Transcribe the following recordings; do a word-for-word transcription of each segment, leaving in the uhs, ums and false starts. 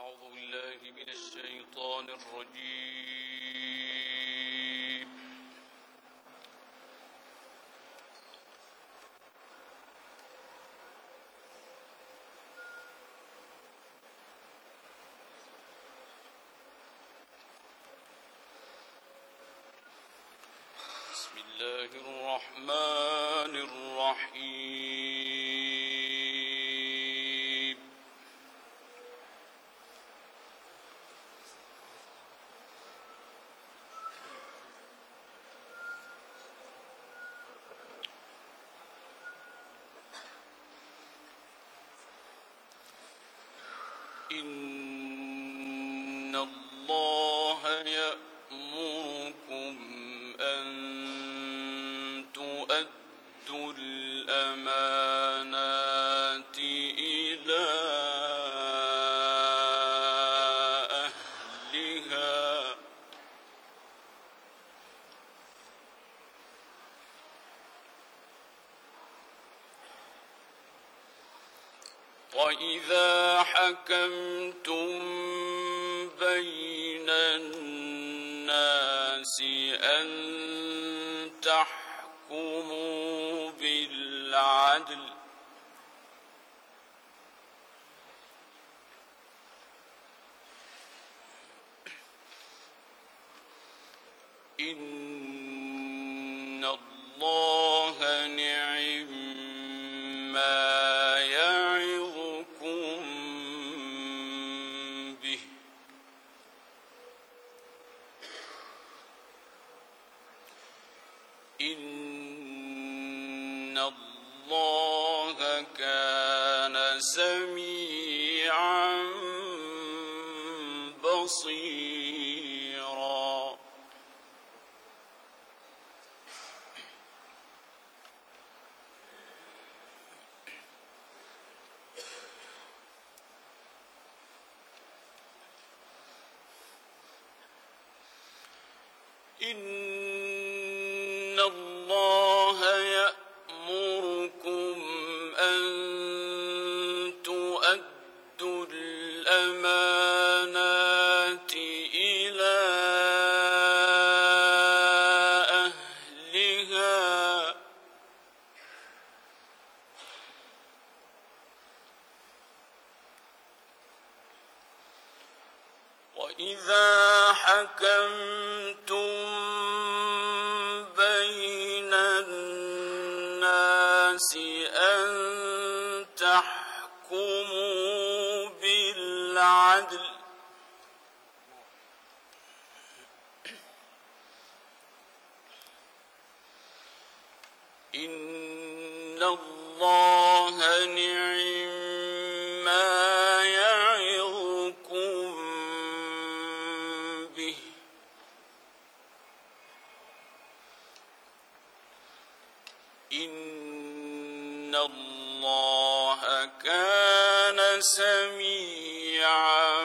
أعوذ بالله من الشيطان الرجيم. بسم الله الرحمن الرحيم. إن الله يأمركم أن تؤدوا الأمانات إلى أهلها وإذا حكمتم بين الناس أن تحكموا بالعدل إن الله نعم ما يعظكم به إن الله كان سميعا بصيرا. إن الله يأمركم أن تؤدوا الأمانات إلى أهلها وإذا حكمتم بين الناس أن تحكموا بالعدل إن الله نعم ما يعظكم به إن الله كان سميعا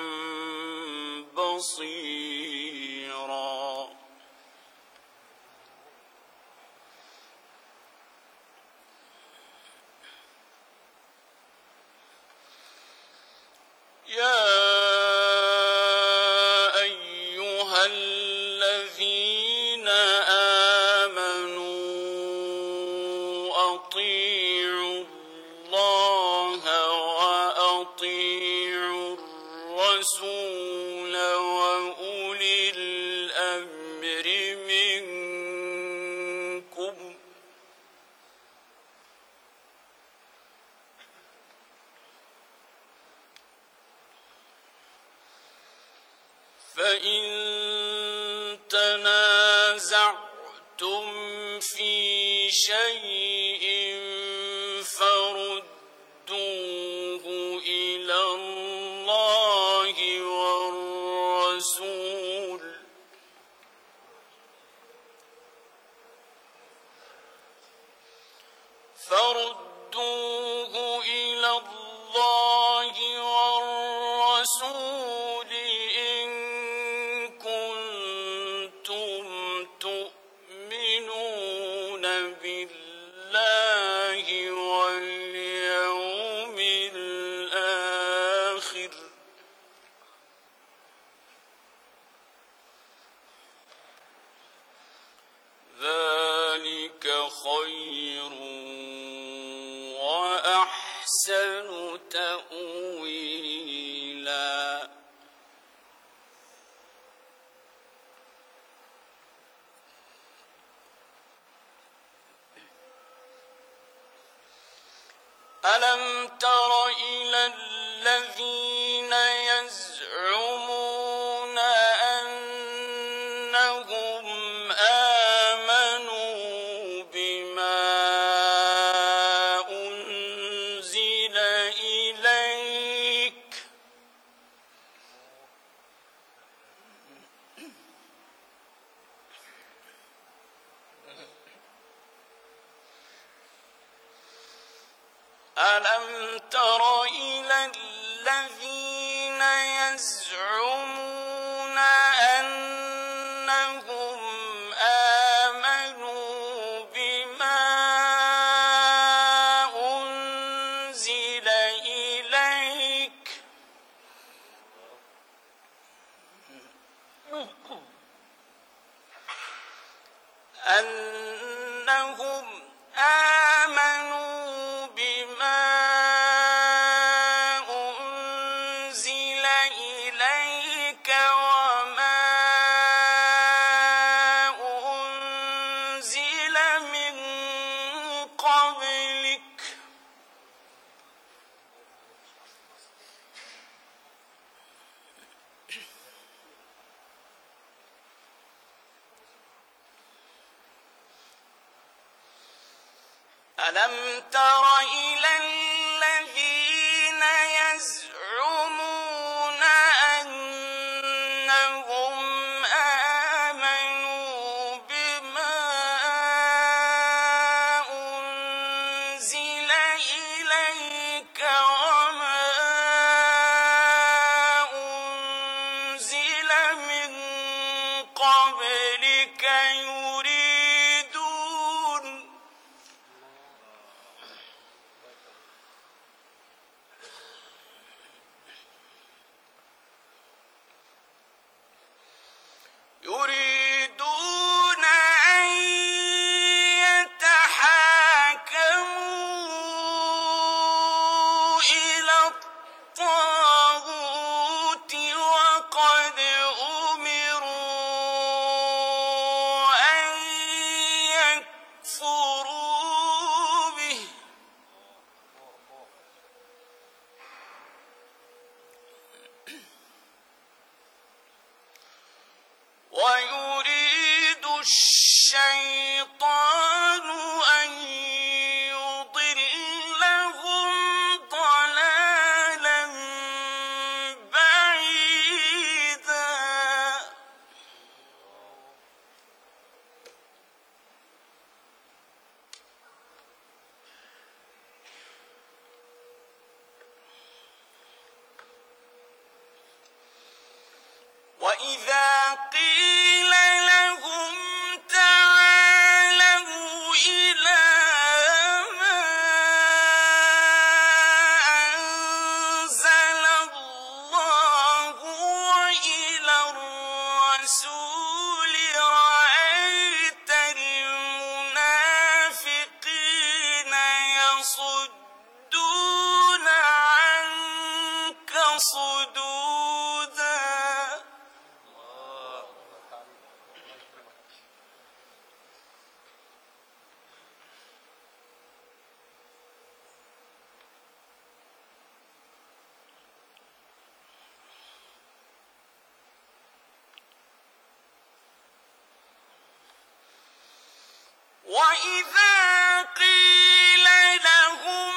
بصيرا. يا أيها الذين آمنوا أطيعوا الله وأطيعوا الرسول وأولي الأمر منكم فإن تنازعتم في شيء فردوه إلى الله والرسول فردوه إلى الله والرسول إن كنتم تؤمنون بالله واليوم تأويلا ألم تر إلى الذين يزعمون أنهم آمنوا بما أنزل إليك ألم تر إلى الذين يزعمون أنهم آمنوا بما أنزل إليك أنهم آمنوا بما أنزل إليك وما أنزل من قبلك ألم تر إلى الذين يزعمون أنهم آمنوا بما أنزل إليك وما أنزل من قبلك يريدون يريدون أن يتحاكموا إلى الطاغوت وقد أمروا أن يكفروا به ويريد الشيطان أن يضلهم ضلالا بعيدا وإذا قيل لهم تعالوا إلى ما أنزل الله وإلى الرسول رأيت المنافقين يصدون عنك صدودا وإذا قيل لهم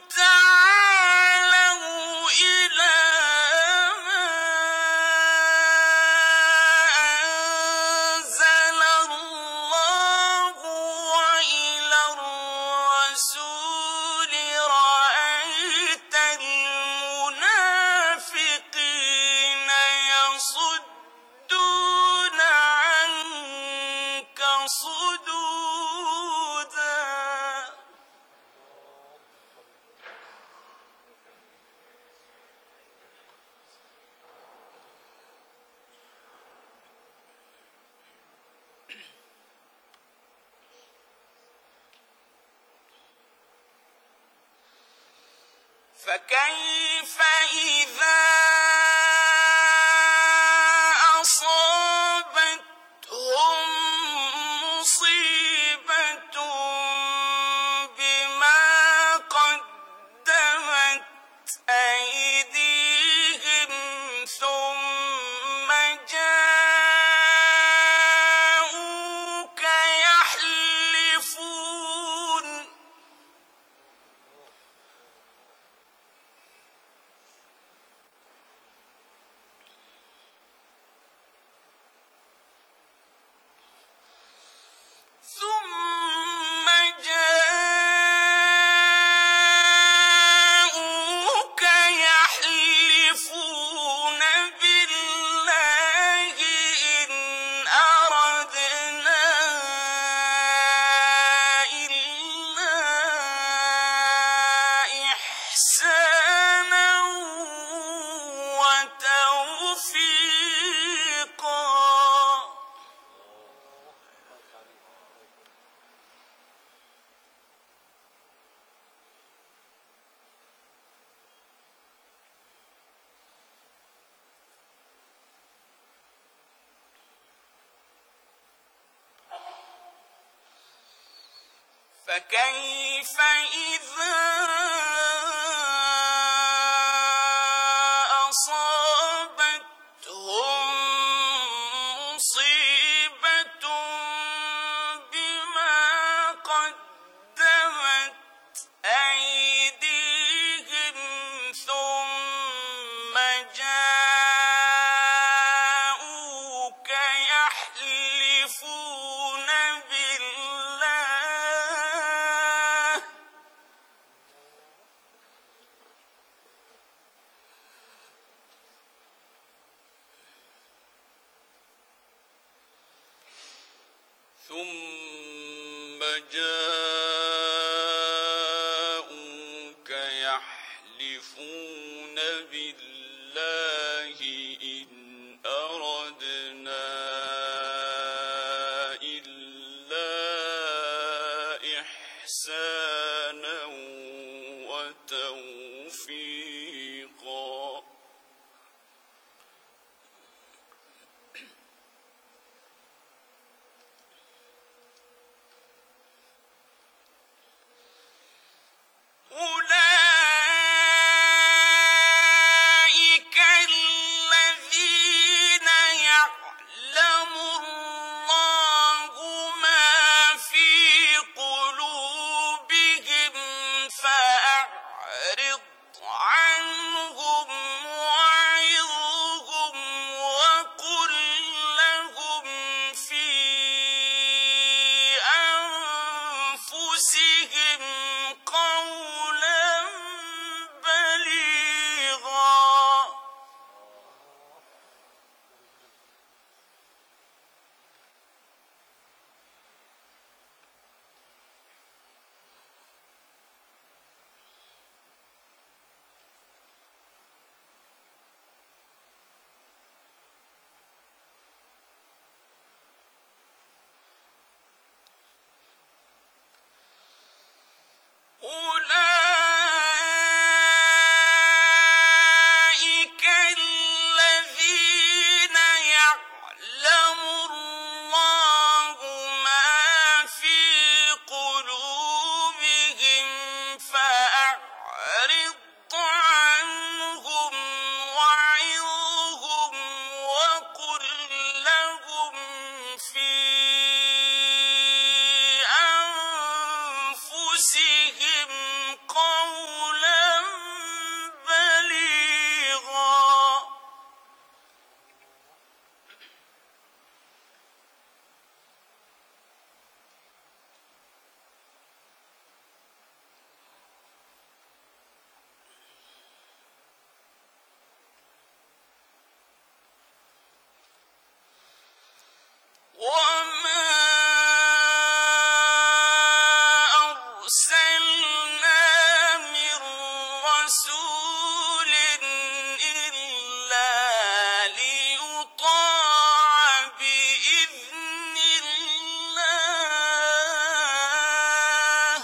تعالوا إلى ما أنزل الله وإلى الرسول رأيت المنافقين يصدون عنك صدودا فكيف توفيقا. فكيف إذا أصابتهم مصيبة بما قدمت أيديهم ثم جاءوك يحلفون بالله ثم جاءوك يحلفون بالله إن أردنا إلا إحسانا وتوفيقا. أولئك الذين يعلم الله ما في قلوبهم فأعرض عنهم وعظهم وقل لهم في أنفسهم قولا بليغا. أولئك الذين يعلم الله ما في قلوبهم فأعرض عنهم وعظهم وقل لهم في أنفسهم قولا بليغا. وما أرسلنا من رسول إلا ليطاع بإذن الله.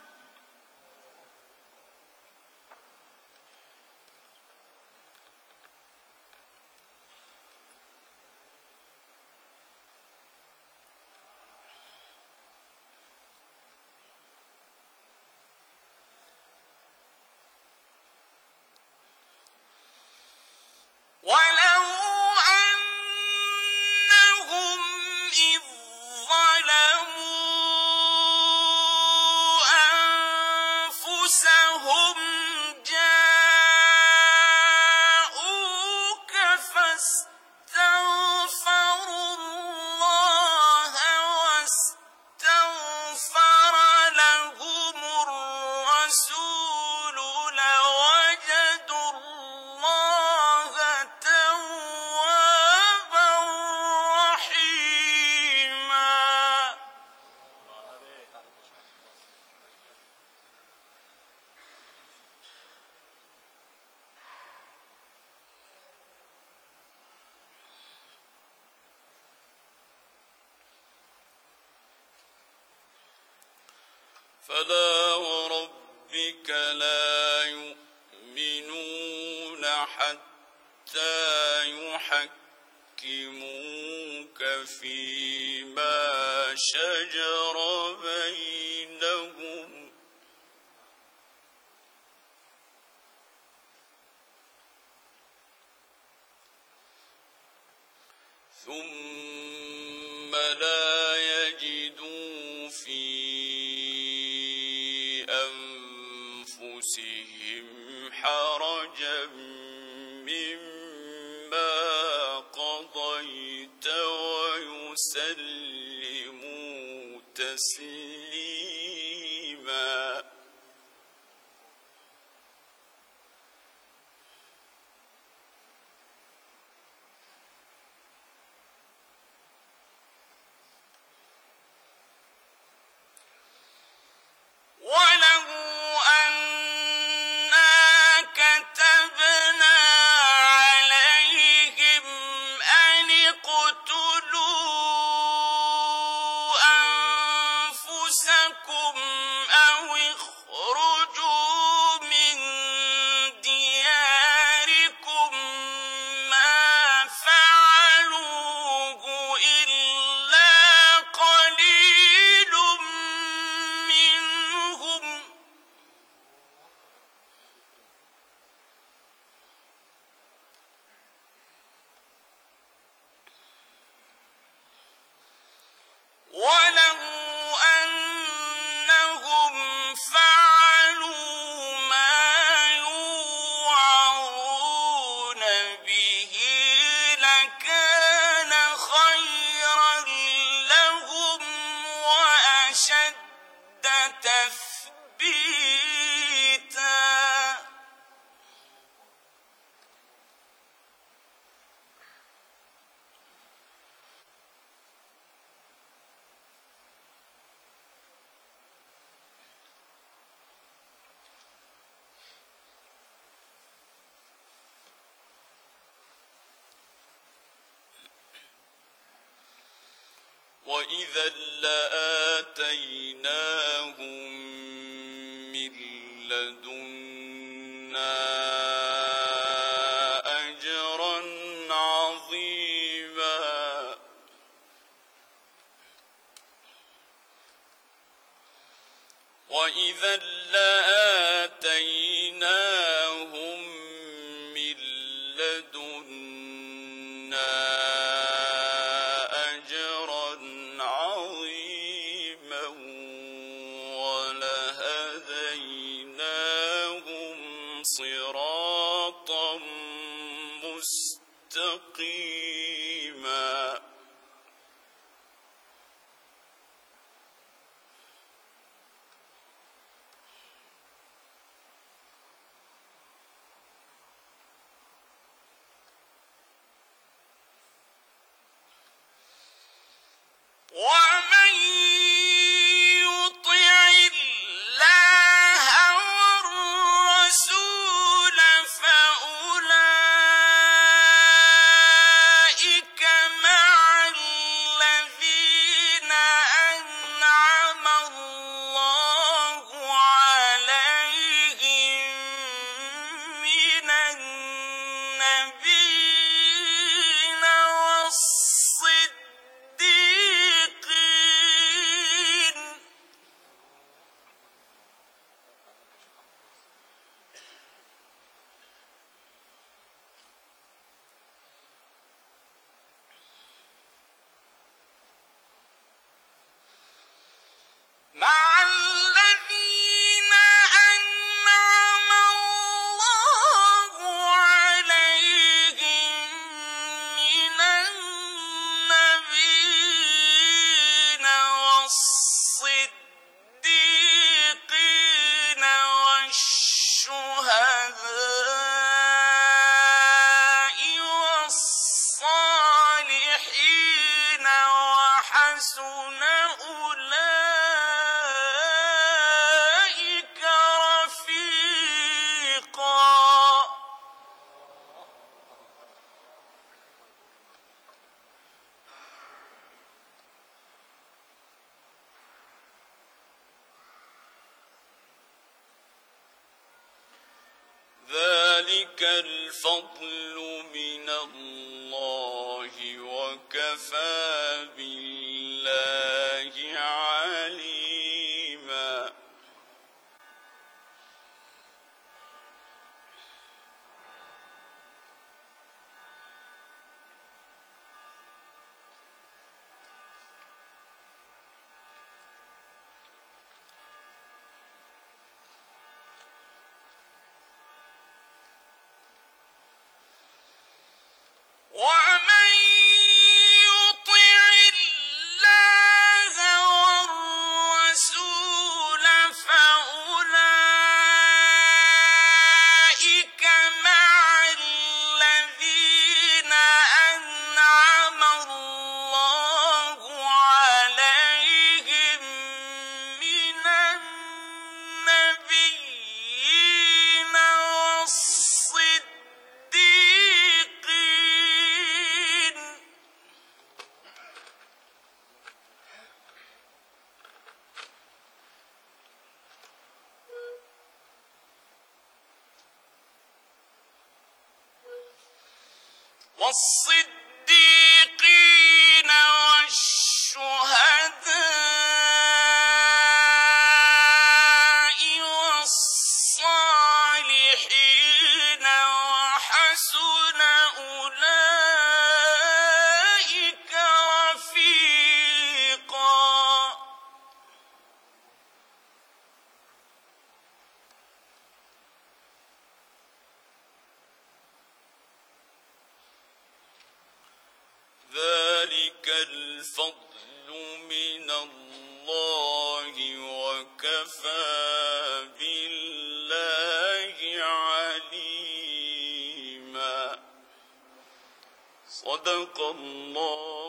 ولو أنهم إذ ظلموا أنفسهم جاءوك فاستغفروا الله واستغفر لهم الرسول لوجدوا الله توابا رحيما. فلا وربك لا يؤمنون حتى يحكموك فيما شجر بينهم ثم لا يجدوا في أنفسهم حرجا مما قضيت ويسلموا تسليما. وَلَوْ أَنَّا كَتَبْنَا عَلَيْهِمْ أَنِ اقْتُلُوا أَنفُسَكُمْ أَوِ اخْرُجُوا مِن دِيَارِكُم مَّا فَعَلُوهُ إِلَّا قَلِيلٌ منهم وَلَوْ أَنَّهُمْ فَعَلُوا مَا يُوعَظُونَ بِهِ لَكَانَ خَيْرًا لَّهُمْ وَأَشَدَّ تَثْبِيتًا. وَإِذًا لَّآتَيْنَاهُم مِّن لَّدُنَّا أَجْرًا عَظِيمًا. وَإِذًا لَّآتَيْنَاهُم مِّن لَّدُنَّا أَجْرًا عَظِيمًا وَلَهَدَيْنَاهُمْ صِرَاطًا مُّسْتَقِيمًا. وَمَن يُطِعِ اللَّهَ وَالرَّسُولَ فَأُولَٰئِكَ مَعَ ذلك الفضل من الله وكفى بالله عليما. ومن يطع الله والرسول فأولئك مع الذين أنعم الله عليهم من النبيين والصديقين والصديقين والشهداء والصالحين وحسن أولئك رفيقا. ذلك الفضل من الله وكفى بالله عليما. صدق الله